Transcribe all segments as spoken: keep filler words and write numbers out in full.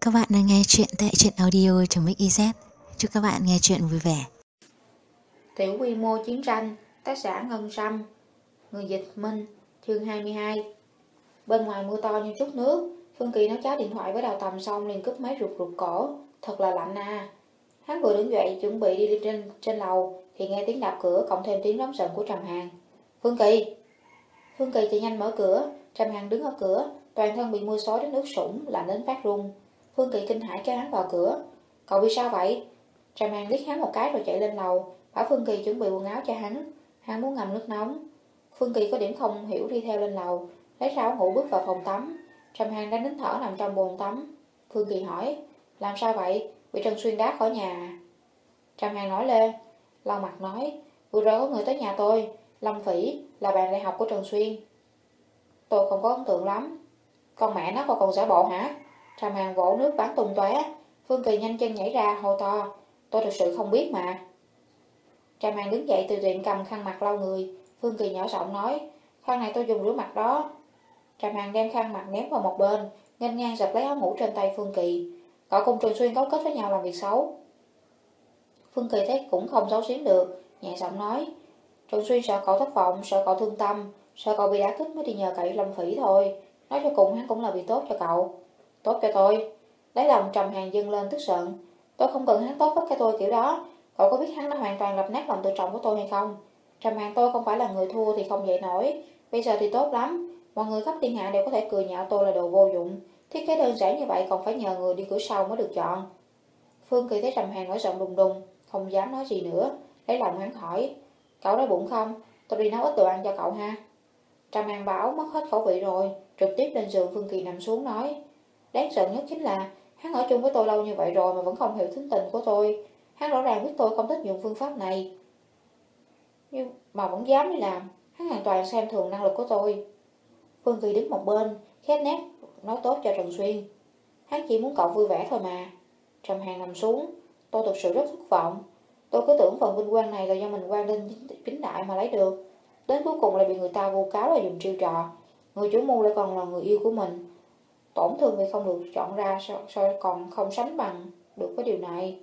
Các bạn đang nghe chuyện tại truyện audio.mix.iz. Chúc các bạn nghe chuyện vui vẻ. Tiểu quy mô chiến tranh, tác giả Ngân Sâm, người dịch Minh, chương hai mươi hai. Bên ngoài mưa to như trút nước, Phương Kỳ nói cháo điện thoại với Đào Tầm xong liền cúp máy rụt rụt cổ, thật là lạnh à. Hắn vừa đứng dậy chuẩn bị đi trên trên lầu thì nghe tiếng đạp cửa cộng thêm tiếng rống giận của Trầm Hàn. Phương Kỳ. Phương Kỳ chạy nhanh mở cửa, Trầm Hàn đứng ở cửa, toàn thân bị mưa xối đến ướt sũng, lạnh đến phát run. Phương Kỳ kinh hãi kéo hắn vào cửa. Cậu bị sao vậy? Trầm Hàn liếc hắn một cái rồi chạy lên lầu, bảo Phương Kỳ chuẩn bị quần áo cho hắn. Hắn muốn ngâm nước nóng. Phương Kỳ có điểm không hiểu đi theo lên lầu, lấy ra áo ngủ bước vào phòng tắm. Trầm Hàn đang nín thở nằm trong bồn tắm. Phương Kỳ hỏi, làm sao vậy? Bị Trần Xuyên đá khỏi nhà à? Trầm Hàn nói lên, lau mặt nói, vừa rồi có người tới nhà tôi, Lâm Phỉ là bạn đại học của Trần Xuyên. Tôi không có ấn tượng lắm. Con mẹ nó còn giả bộ hả? Trầm Hàn vỗ nước bắn tung tóe. Phương Kỳ nhanh chân nhảy ra hô to, tôi thực sự không biết mà. Trầm Hàn đứng dậy từ tiệm cầm khăn mặt lau người. Phương Kỳ nhỏ giọng nói, khăn này tôi dùng rửa mặt đó. Trầm Hàn đem khăn mặt ném vào một bên, nghênh ngang giật lấy áo ngủ trên tay Phương Kỳ. Cậu cùng Trần Xuyên cấu kết với nhau làm việc xấu. Phương Kỳ thấy cũng không giấu giếm được, nhẹ giọng nói, Trần Xuyên sợ cậu thất vọng, sợ cậu thương tâm, sợ cậu bị đả kích mới đi nhờ cậy Lâm Phỉ thôi. Nói cho cùng hắn cũng là việc tốt cho cậu. Tốt cho tôi? Lấy lòng Trầm Hàn dâng lên tức giận. Tôi không cần hắn tốt với cái tôi kiểu đó. Cậu có biết hắn đã hoàn toàn đập nát lòng tự trọng của tôi hay không? Trầm Hàn tôi không phải là người thua thì không dậy nổi. Bây giờ thì tốt lắm, mọi người khắp thiên hạ đều có thể cười nhạo tôi là đồ vô dụng. Thiết kế đơn giản như vậy còn phải nhờ người đi cửa sau mới được chọn. Phương Kỳ thấy Trầm Hàn nổi giận đùng đùng, không dám nói gì nữa. Lấy lòng hắn hỏi, cậu đói bụng không? Tôi đi nấu ít đồ ăn cho cậu ha. Trầm Hàn bảo mất hết khẩu vị rồi, trực tiếp lên giường. Phương Kỳ nằm xuống nói, đáng giận nhất chính là hắn ở chung với tôi lâu như vậy rồi mà vẫn không hiểu tính tình của tôi. Hắn rõ ràng biết tôi không thích dùng phương pháp này, nhưng mà vẫn dám đi làm. Hắn hoàn toàn xem thường năng lực của tôi. Phương Kỳ đứng một bên, khét nét nói tốt cho Trần Xuyên. Hắn chỉ muốn cậu vui vẻ thôi mà. Trầm Hàn nằm xuống, tôi thực sự rất thất vọng. Tôi cứ tưởng phần vinh quang này là do mình quan lên chính đại mà lấy được, đến cuối cùng lại bị người ta vu cáo là dùng chiêu trò. Người chủ mưu lại còn là người yêu của mình. Tổn thương vì không được chọn ra, sao, sao còn không sánh bằng được với điều này.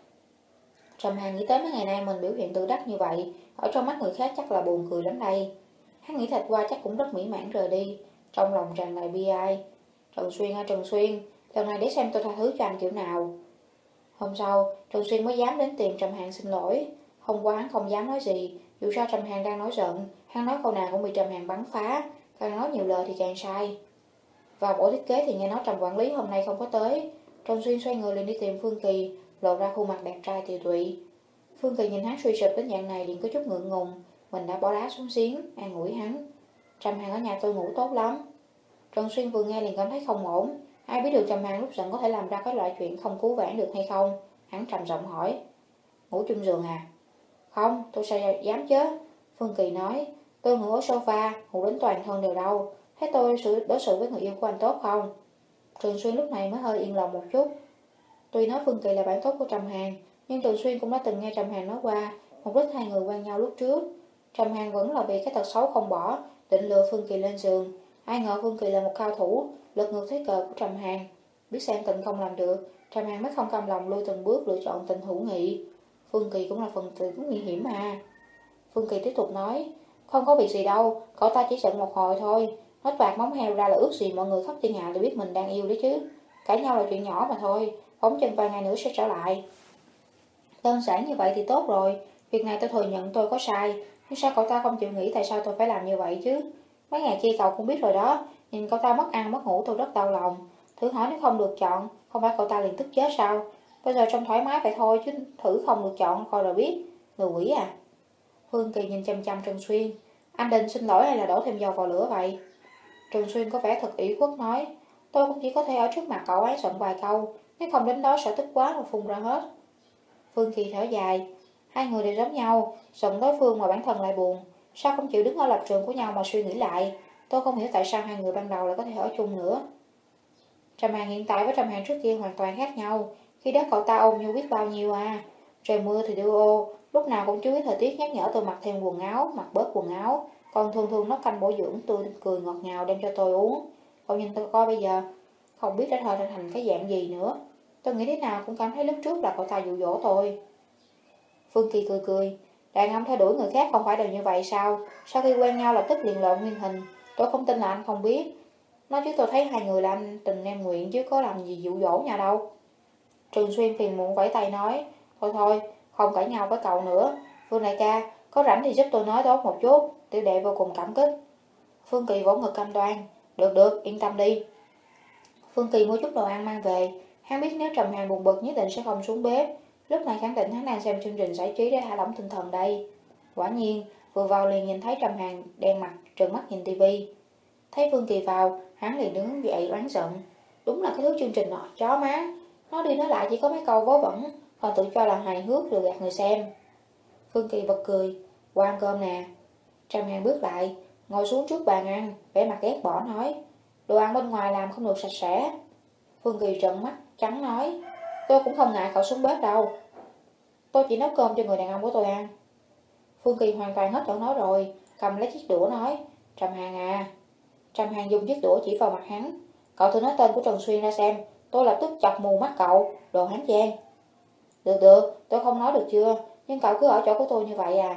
Trầm Hàn nghĩ tới mấy ngày nay mình biểu hiện tự đắc như vậy, ở trong mắt người khác chắc là buồn cười lắm đây. Hắn nghĩ thật qua chắc cũng rất mỹ mãn rời đi, trong lòng tràn đầy bi ai. Trần Xuyên ơi Trần Xuyên, lần này để xem tôi tha thứ cho anh kiểu nào. Hôm sau, Trần Xuyên mới dám đến tìm Trầm Hàn xin lỗi. Hôm qua hắn không dám nói gì, dù sao Trầm Hàn đang nói giận, hắn nói câu nào cũng bị Trầm Hàn bắn phá, càng nói nhiều lời thì càng sai. Vào buổi thiết kế thì nghe nói Trầm quản lý hôm nay không có tới. Trần Xuyên xoay người liền đi tìm Phương Kỳ, lộ ra khuôn mặt đẹp trai tiều tụy. Phương Kỳ nhìn hắn suy sụp đến dạng này liền có chút ngượng ngùng, mình đã bỏ đá xuống giếng, an ủi hắn. Trầm Hàn ở nhà tôi ngủ tốt lắm. Trần Xuyên vừa nghe liền cảm thấy không ổn. Ai biết được Trầm Hàn lúc giận có thể làm ra cái loại chuyện không cứu vãn được hay không? Hắn trầm giọng hỏi, ngủ chung giường à? Không, tôi sao dám chứ. Phương Kỳ nói, tôi ngủ ở sofa, ngủ đến toàn thân đều đau. Thấy tôi đối xử với người yêu của anh tốt không? Trần Xuyên lúc này mới hơi yên lòng một chút. Tuy nói Phương Kỳ là bạn tốt của Trầm Hàn, nhưng Trần Xuyên cũng đã từng nghe Trầm Hàn nói qua mục đích hai người quen nhau lúc trước. Trầm Hàn vẫn là vì cái tật xấu không bỏ, định lừa Phương Kỳ lên giường. Ai ngờ Phương Kỳ là một cao thủ, lật ngược thế cờ của Trầm Hàn. Biết xem tình không làm được, Trầm Hàn mới không cam lòng lui từng bước lựa chọn tình hữu nghị. Phương Kỳ cũng là phần tử nguy hiểm mà. Phương Kỳ tiếp tục nói, không có việc gì đâu, cậu ta chỉ giận một hồi thôi. Hết vạt móng heo ra là ước gì mọi người khắp thiên hạ đều biết mình đang yêu đấy chứ. Cãi nhau là chuyện nhỏ mà thôi, phóng chân vài ngày nữa sẽ trở lại. Đơn giản như vậy thì tốt rồi. Việc này tôi thừa nhận tôi có sai, nhưng sao cậu ta không chịu nghĩ tại sao tôi phải làm như vậy chứ? Mấy ngày kia cậu cũng biết rồi đó, nhìn cậu ta mất ăn mất ngủ tôi rất đau lòng. Thử hỏi nếu không được chọn, không phải cậu ta liền tức chết sao? Bây giờ trông thoải mái vậy thôi chứ thử không được chọn coi rồi biết. Người quỷ à? Phương Kỳ nhìn chăm chăm Trần Xuyên, anh định xin lỗi hay là đổ thêm dầu vào lửa vậy? Trần Xuyên có vẻ thật ủy khuất nói, tôi cũng chỉ có thể ở trước mặt cậu ấy giận vài câu, nếu không đến đó sợ tức quá mà phun ra hết. Phương Kỳ thở dài, hai người đều giống nhau, giận đối phương mà bản thân lại buồn, sao không chịu đứng ở lập trường của nhau mà suy nghĩ lại? Tôi không hiểu tại sao hai người ban đầu lại có thể ở chung nữa. Trầm Hàn hiện tại với Trầm Hàn trước kia hoàn toàn khác nhau, khi đó cậu ta ôn nhu biết bao nhiêu à. Trời mưa thì đưa ô, lúc nào cũng chú ý thời tiết nhắc nhở tôi mặc thêm quần áo, mặc bớt quần áo, còn thường thường nấu canh bổ dưỡng tươi cười ngọt ngào đem cho tôi uống. Cậu nhìn tôi coi bây giờ, không biết đã thôi ra thành cái dạng gì nữa. Tôi nghĩ thế nào cũng cảm thấy lúc trước là cậu ta dụ dỗ tôi. Phương Kỳ cười cười. Đàn ông theo đuổi người khác không phải đều như vậy sao? Sau khi quen nhau lập tức liền lộ nguyên hình. Tôi không tin là anh không biết. Nói chứ tôi thấy hai người là anh tình em nguyện chứ có làm gì dụ dỗ nhau đâu. Trường Xuyên phiền muộn vẫy tay nói. Thôi thôi, không cãi nhau với cậu nữa. Phương đại ca, có rảnh thì giúp tôi nói tốt một chút. Tiểu đệ vô cùng cảm kích. Phương Kỳ vỗ ngực cam đoan. Được được, yên tâm đi. Phương Kỳ mua chút đồ ăn mang về. Hắn biết nếu Trầm Hàn buồn bực nhất định sẽ không xuống bếp. Lúc này khẳng định hắn đang xem chương trình giải trí để thả lỏng tinh thần đây. Quả nhiên, vừa vào liền nhìn thấy Trầm Hàn đen mặt, trợn mắt nhìn tivi. Thấy Phương Kỳ vào, hắn liền đứng dậy oán giận. Đúng là cái thứ chương trình nọ chó má. Nói đi nói lại chỉ có mấy câu vớ vẩn, còn tự cho là hài hước lừa gạt người xem. Phương Kỳ bật cười. Qua ăn cơm nè. Trầm Hàn bước lại, ngồi xuống trước bàn ăn, vẻ mặt ghét bỏ nói. Đồ ăn bên ngoài làm không được sạch sẽ. Phương Kỳ trợn mắt, trắng nói. Tôi cũng không ngại cậu xuống bếp đâu. Tôi chỉ nấu cơm cho người đàn ông của tôi ăn. Phương Kỳ hoàn toàn hết chỗ nói rồi, cầm lấy chiếc đũa nói. Trầm Hàn à. Trầm Hàn dùng chiếc đũa chỉ vào mặt hắn. Cậu thử nói tên của Trần Xuyên ra xem. Tôi lập tức chọc mù mắt cậu. Đồ hán giang. Được được, tôi không nói được chưa. Nhưng cậu cứ ở chỗ của tôi như vậy à.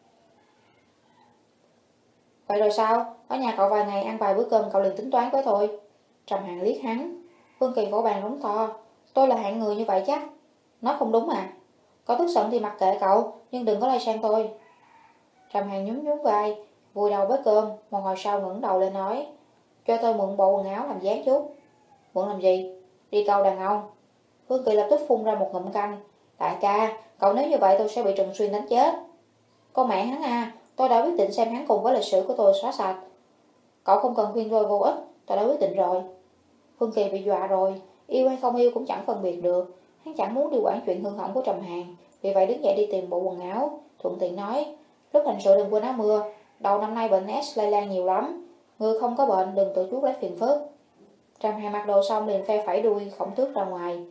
Vậy rồi sao? Ở nhà cậu vài ngày ăn vài bữa cơm cậu liền tính toán với tôi. Trầm Hàn liếc hắn. Phương Kỳ vỗ bàn rống to. Tôi là hạng người như vậy chắc. Nói không đúng à. Có tức giận thì mặc kệ cậu, nhưng đừng có lay sang tôi. Trầm Hàn nhún nhún vai, vùi đầu với cơm, một hồi sau ngẩng đầu lên nói. Cho tôi mượn bộ quần áo làm dáng chút. Mượn làm gì? Đi câu đàn ông. Phương Kỳ lập tức phun ra một ngụm canh. Đại ca, cậu nếu như vậy tôi sẽ bị Trần Xuyên đánh chết. Con mẹ hắn à, tôi đã quyết định xem hắn cùng với lịch sử của tôi xóa sạch. Cậu không cần khuyên tôi vô ích, tôi đã quyết định rồi. Phương Kỳ bị dọa rồi, yêu hay không yêu cũng chẳng phân biệt được. Hắn chẳng muốn đi quản chuyện hư hỏng của Trầm Hàn, vì vậy đứng dậy đi tìm bộ quần áo, thuận tiện nói. Lúc hành sự đừng quên áo mưa, đầu năm nay bệnh S lây lan nhiều lắm. Người không có bệnh đừng tự chuốc lấy phiền phức. Trầm Hàn mặc đồ xong liền phe phẩy đuôi khổng tước ra ngoài.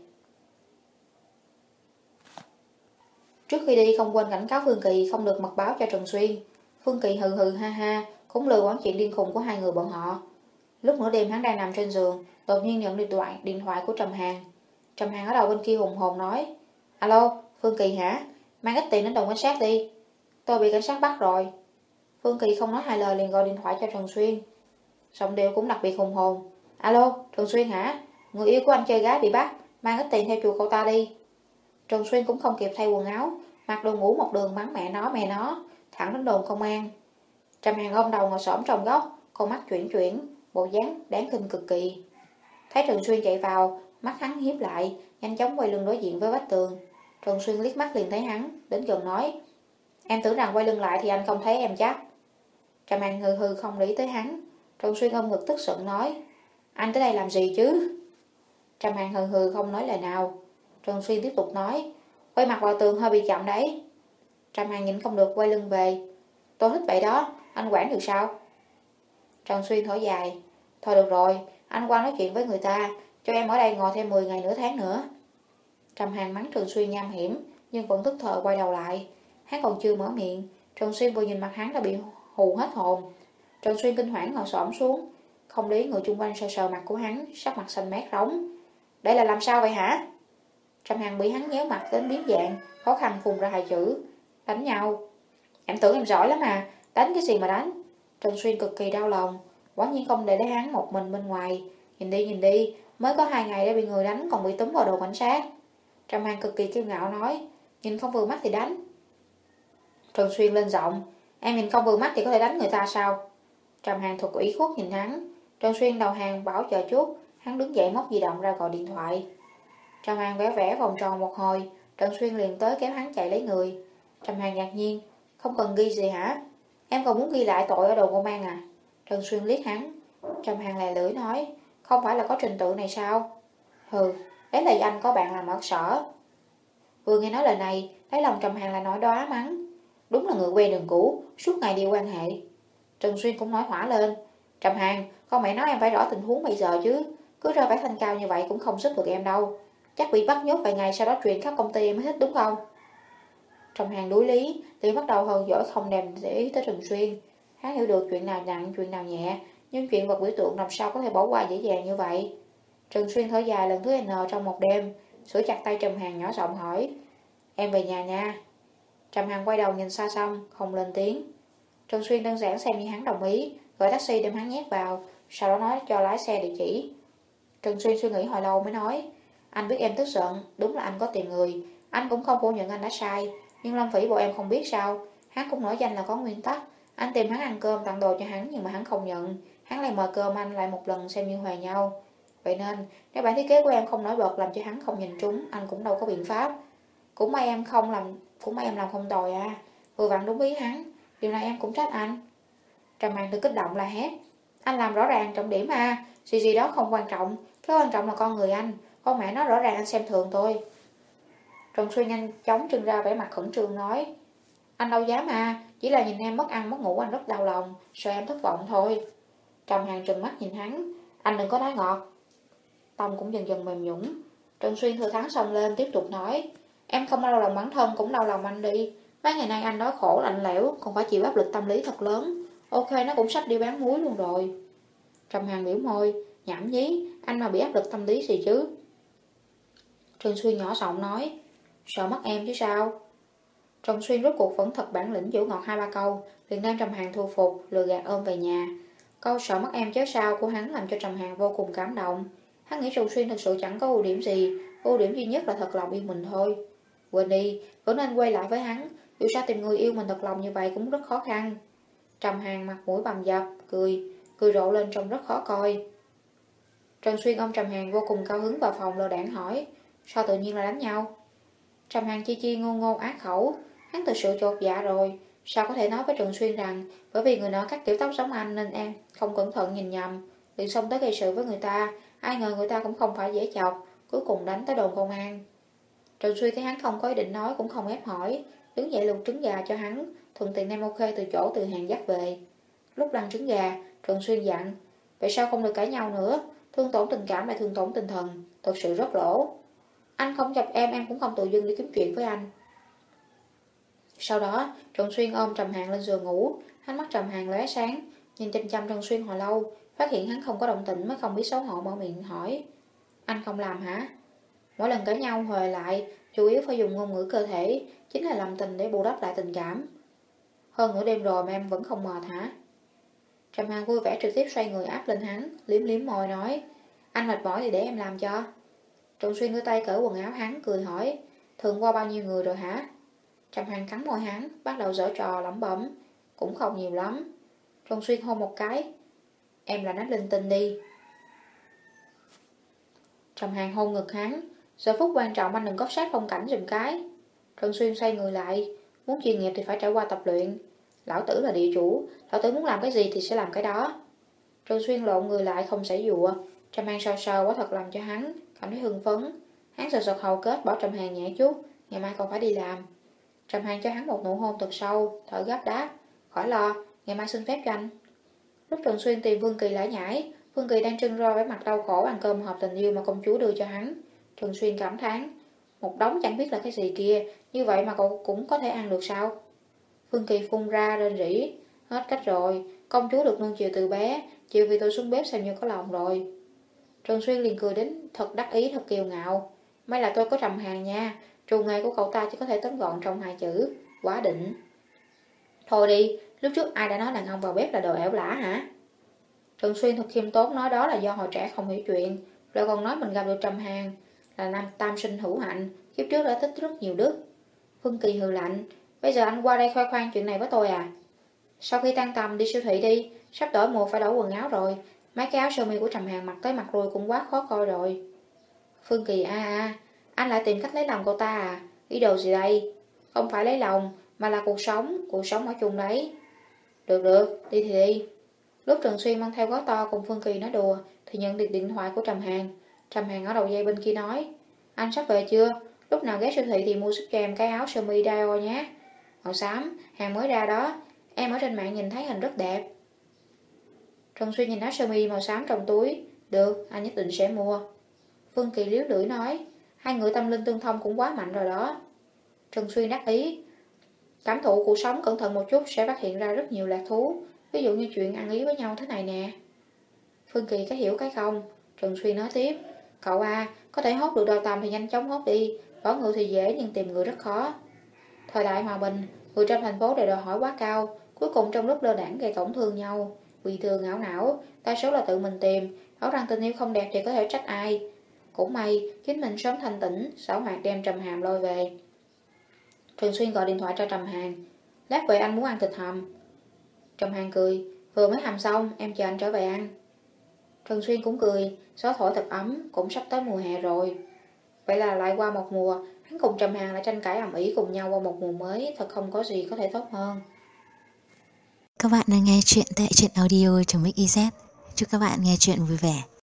Trước khi đi không quên cảnh cáo Phương Kỳ không được mật báo cho Trần Xuyên. Phương Kỳ hừ hừ ha ha, cũng lừa quán chuyện điên khùng của hai người bọn họ. Lúc nửa đêm hắn đang nằm trên giường, đột nhiên nhận điện thoại điện thoại của Trầm Hàn. Trầm Hàn ở đầu bên kia hùng hồn nói. Alo, Phương Kỳ hả? Mang ít tiền đến đồn cảnh sát đi. Tôi bị cảnh sát bắt rồi. Phương Kỳ không nói hai lời liền gọi điện thoại cho Trần Xuyên. Giọng điệu cũng đặc biệt hùng hồn. Alo, Trần Xuyên hả? Người yêu của anh chơi gái bị bắt, mang ít tiền theo chùa cậu ta đi. Trần Xuyên cũng không kịp thay quần áo, mặc đồ ngủ một đường mắng mẹ nó mẹ nó, thẳng đến đồn công an. Trầm Hàn ôm đầu ngồi xổm trong góc, con mắt chuyển chuyển, bộ dáng đáng khinh cực kỳ. Thấy Trần Xuyên chạy vào, mắt hắn hiếp lại, nhanh chóng quay lưng đối diện với vách tường. Trần Xuyên liếc mắt liền thấy hắn, đến gần nói. Em tưởng rằng quay lưng lại thì anh không thấy em chắc. Trầm Hàn hừ hừ không lý tới hắn. Trần Xuyên ôm ngực tức giận nói. Anh tới đây làm gì chứ? Trầm Hàn hừ hừ không nói lời nào. Trần Xuyên tiếp tục nói. Quay mặt vào tường hơi bị chậm đấy. Trầm Hàn nhịn không được quay lưng về. Tôi thích vậy đó, anh quản được sao? Trần Xuyên thở dài. Thôi được rồi, anh qua nói chuyện với người ta, cho em ở đây ngồi thêm mười ngày nửa tháng nữa. Trầm Hàn mắng Trần Xuyên nham hiểm, nhưng vẫn tức thờ quay đầu lại. Hắn còn chưa mở miệng, Trần Xuyên vừa nhìn mặt hắn đã bị hù hết hồn. Trần Xuyên kinh hoảng ngồi xổm xuống, không lý người chung quanh sờ sờ mặt của hắn, sắc mặt xanh mét rống. Đây là làm sao vậy hả? Trầm Hàn bị hắn nhéo mặt đến biến dạng, khó khăn phun ra hai chữ. Đánh nhau. Em tưởng em giỏi lắm mà, đánh cái gì mà đánh? Trần Xuyên cực kỳ đau lòng, quả nhiên không để lấy hắn một mình bên ngoài. Nhìn đi nhìn đi, mới có hai ngày đã bị người đánh còn bị túm vào đồn cảnh sát. Trầm Hàn cực kỳ kiêu ngạo nói, nhìn không vừa mắt thì đánh. Trần Xuyên lên giọng, em nhìn không vừa mắt thì có thể đánh người ta sao? Trầm Hàn thuộc ủy khuất nhìn hắn. Trần Xuyên đầu hàng bảo chờ chút, hắn đứng dậy móc di động ra gọi điện thoại. Trầm Hàn vẽ vẽ vòng tròn một hồi, Trần Xuyên liền tới kéo hắn chạy lấy người. Trầm Hàn ngạc nhiên, không cần ghi gì hả? Em còn muốn ghi lại tội ở đồn công an à? Trần Xuyên liếc hắn. Trầm Hàn lè lưỡi nói, không phải là có trình tự này sao? Hừ, đấy là anh có bạn làm ở sở. Vừa nghe nói lời này, thấy lòng Trầm Hàn lại nổi đóa mắng. Đúng là người quen đường cũ, suốt ngày đi quan hệ. Trần Xuyên cũng nói hỏa lên. Trầm Hàn, con mẹ nói em phải rõ tình huống bây giờ chứ. Cứ rơi vẻ thanh cao như vậy cũng không giúp được em đâu. Chắc bị bắt nhốt vài ngày sau đó truyền khắp công ty em mới thích đúng không? Trầm Hàn đuối lý, thì bắt đầu hơn dỗi không đèm để ý tới Trần Xuyên. Hắn hiểu được chuyện nào nặng, chuyện nào nhẹ, nhưng chuyện vật biểu tượng làm sao có thể bỏ qua dễ dàng như vậy. Trần Xuyên thở dài lần thứ N trong một đêm, sửa chặt tay Trầm Hàn nhỏ giọng hỏi: Em về nhà nha. Trầm Hàn quay đầu nhìn xa xăm, không lên tiếng. Trần Xuyên đơn giản xem như hắn đồng ý, gọi taxi đem hắn nhét vào, sau đó nói cho lái xe địa chỉ. Trần Xuyên suy nghĩ hồi lâu mới nói: Anh biết em tức giận, đúng là anh có tìm người, anh cũng không phủ nhận anh đã sai, nhưng Long Phỉ bộ em không biết sao, hắn cũng nổi danh là có nguyên tắc. Anh tìm hắn ăn cơm tặng đồ cho hắn nhưng mà hắn không nhận, hắn lại mời cơm anh lại một lần xem như hòa nhau. Vậy nên nếu bản thiết kế của em không nổi bật làm cho hắn không nhìn trúng, anh cũng đâu có biện pháp. Cũng may em không làm, cũng may em làm không tồi à, vừa vặn đúng ý hắn, điều này em cũng trách anh. Trầm Hàn từ kích động là hét: Anh làm rõ ràng trọng điểm à, gì gì đó không quan trọng, cái quan trọng là con người anh, con mẹ nó rõ ràng anh xem thường tôi. Trần Xuyên nhanh chóng trưng ra vẻ mặt khẩn trương nói: Anh đâu dám à, chỉ là nhìn em mất ăn mất ngủ anh rất đau lòng, sợ em thất vọng thôi. Trầm Hàn trừng mắt nhìn hắn: Anh đừng có nói ngọt. Tâm cũng dần dần mềm nhũn. Trần Xuyên thừa thắng xông lên tiếp tục nói: Em không đau lòng bản thân cũng đau lòng anh đi. Mấy ngày nay anh đói khổ lạnh lẽo, còn phải chịu áp lực tâm lý thật lớn. Ok, nó cũng sắp đi bán muối luôn rồi. Trầm Hàn biểu môi: Nhảm nhí, anh mà bị áp lực tâm lý gì chứ? Trần Xuyên nhỏ giọng nói: Sợ mất em chứ sao? Trần Xuyên rốt cuộc vẫn thật bản lĩnh dỗ ngọt hai ba câu, liền đem Trầm Hàn thu phục, lừa gạt ôm về nhà. Câu sợ mất em chứ sao của hắn làm cho Trầm Hàn vô cùng cảm động. Hắn nghĩ Trần Xuyên thực sự chẳng có ưu điểm gì, ưu điểm duy nhất là thật lòng yêu mình thôi. Quên đi, vẫn nên quay lại với hắn, dù sao tìm người yêu mình thật lòng như vậy cũng rất khó khăn. Trầm Hàn mặt mũi bầm dập, cười, cười rộ lên trông rất khó coi. Trần Xuyên ôm Trầm Hàn vô cùng cao hứng vào phòng lơ đãng hỏi: Sao tự nhiên là đánh nhau? Trầm Hàn chi chi ngôn ngôn ác khẩu, hắn thực sự chột dạ rồi. Sao có thể nói với Trần Xuyên rằng bởi vì người nọ cắt kiểu tóc giống anh nên em không cẩn thận nhìn nhầm, liền xông tới gây sự với người ta. Ai ngờ người ta cũng không phải dễ chọc, cuối cùng đánh tới đồn công an. Trần Xuyên thấy hắn không có ý định nói cũng không ép hỏi, đứng dậy luộc trứng gà cho hắn, thuận tiện đem ok từ chỗ từ hàng dắt về. Lúc lăn trứng gà, Trần Xuyên dặn: Vậy sao không được cãi nhau nữa, thương tổn tình cảm lại thương tổn tinh thần, thật sự rất lỗ. Anh không chọc em, em cũng không tự dưng đi kiếm chuyện với anh. Sau đó, Trần Xuyên ôm Trầm Hàn lên giường ngủ, ánh mắt Trầm Hàn lóe sáng, nhìn chăm chăm Trần Xuyên hồi lâu, phát hiện hắn không có động tĩnh mới không biết xấu hổ mở miệng hỏi: Anh không làm hả? Mỗi lần cãi nhau hồi lại, chủ yếu phải dùng ngôn ngữ cơ thể, chính là làm tình để bù đắp lại tình cảm. Hơn nửa đêm rồi mà em vẫn không mệt hả? Trầm Hàn vui vẻ trực tiếp xoay người áp lên hắn, liếm liếm môi nói: Anh mệt mỏi thì để em làm cho. Trần Xuyên đưa tay cởi quần áo hắn, cười hỏi: Thường qua bao nhiêu người rồi hả? Trầm Hàn cắn môi hắn, bắt đầu giở trò lẩm bẩm: Cũng không nhiều lắm. Trần Xuyên hôn một cái: Em là nói linh tinh đi. Trầm Hàn hôn ngực hắn: Giờ phút quan trọng anh đừng có sát phong cảnh giùm cái. Trần Xuyên xoay người lại: Muốn chuyên nghiệp thì phải trải qua tập luyện. Lão tử là địa chủ, lão tử muốn làm cái gì thì sẽ làm cái đó. Trần Xuyên lộn người lại không sảy dụa. Trầm Hàn sờ sờ quả thật làm cho hắn cảm thấy hưng phấn. Hắn sờ sờ hầu kết bảo Trầm Hàn nhẹ chút, ngày mai còn phải đi làm. Trầm Hàn cho hắn một nụ hôn thật sâu, thở gấp đáp: Khỏi lo, ngày mai xin phép cho anh. Lúc Trần Xuyên tìm Vương Kỳ lải nhải, Vương Kỳ đang trưng ro vẻ mặt đau khổ ăn cơm hộp tình yêu mà công chúa đưa cho hắn. Trần Xuyên cảm thán: Một đống chẳng biết là cái gì kia, như vậy mà cậu cũng có thể ăn được sao? Vương Kỳ phun ra rên rỉ: Hết cách rồi, công chúa được nuông chiều từ bé, chiều vì tôi xuống bếp xem như có lòng rồi. Trần Xuyên liền cười đến thật đắc ý, thật kiêu ngạo: May là tôi có Trầm Hàn nha, trù nghề của cậu ta chỉ có thể tóm gọn trong hai chữ: quá đỉnh. Thôi đi, lúc trước ai đã nói đàn ông vào bếp là đồ ẻo lả hả? Trần Xuyên thật khiêm tốn nói đó là do hồi trẻ không hiểu chuyện, rồi còn nói mình gặp được Trầm Hàn là nam tam sinh hữu hạnh, kiếp trước đã tích rất nhiều đức. Phương Kỳ hừ lạnh: Bây giờ anh qua đây khoe khoang chuyện này với tôi à? Sau khi tan tầm đi siêu thị đi, sắp đổi mùa phải đổi quần áo rồi, mấy cái áo sơ mi của Trầm Hàn mặc tới mặc lui cũng quá khó coi rồi. Phương Kỳ a a, anh lại tìm cách lấy lòng cô ta à? Ý đồ gì đây? Không phải lấy lòng, mà là cuộc sống, cuộc sống ở chung đấy. Được được, đi thì đi. Lúc Trần Xuyên mang theo gói to cùng Phương Kỳ nói đùa, thì nhận được điện thoại của Trầm Hàn. Trầm Hàn ở đầu dây bên kia nói: Anh sắp về chưa? Lúc nào ghé siêu thị thì mua giúp cho em cái áo sơ mi Dior nhé. Màu xám, hàng mới ra đó. Em ở trên mạng nhìn thấy hình rất đẹp. Trần Xuyên nhìn áo sơ mi màu xám trong túi. Được, anh nhất định sẽ mua. Phương Kỳ liếu lưỡi nói: Hai người tâm linh tương thông cũng quá mạnh rồi đó. Trần Xuyên đắc ý: Cảm thụ cuộc sống cẩn thận một chút sẽ phát hiện ra rất nhiều lạc thú, ví dụ như chuyện ăn ý với nhau thế này nè. Phương Kỳ cái hiểu cái không. Trần Xuyên nói tiếp: Cậu à, có thể hốt được Đào Tầm thì nhanh chóng hốt đi, bỏ ngựa thì dễ nhưng tìm người rất khó. Thời đại hòa bình, người trong thành phố đều đòi hỏi quá cao, cuối cùng trong lúc lơ đãng gây tổn thương nhau. Vì thường ngảo não, đa số là tự mình tìm, bảo rằng tình yêu không đẹp thì có thể trách ai. Cũng may, chính mình sớm thanh tỉnh, xảo hoạt đem Trầm Hàm lôi về. Thường Xuyên gọi điện thoại cho Trầm Hàn. Lát về anh muốn ăn thịt hầm. Trầm Hàn cười, vừa mới hầm xong, em chờ anh trở về ăn. Thường Xuyên cũng cười, gió thổi thật ấm, cũng sắp tới mùa hè rồi. Vậy là lại qua một mùa, hắn cùng Trầm Hàn lại tranh cãi ầm ĩ cùng nhau qua một mùa mới, thật không có gì có thể tốt hơn. Các bạn đang nghe chuyện tại truyện audio.mixyz. Chúc các bạn nghe chuyện vui vẻ.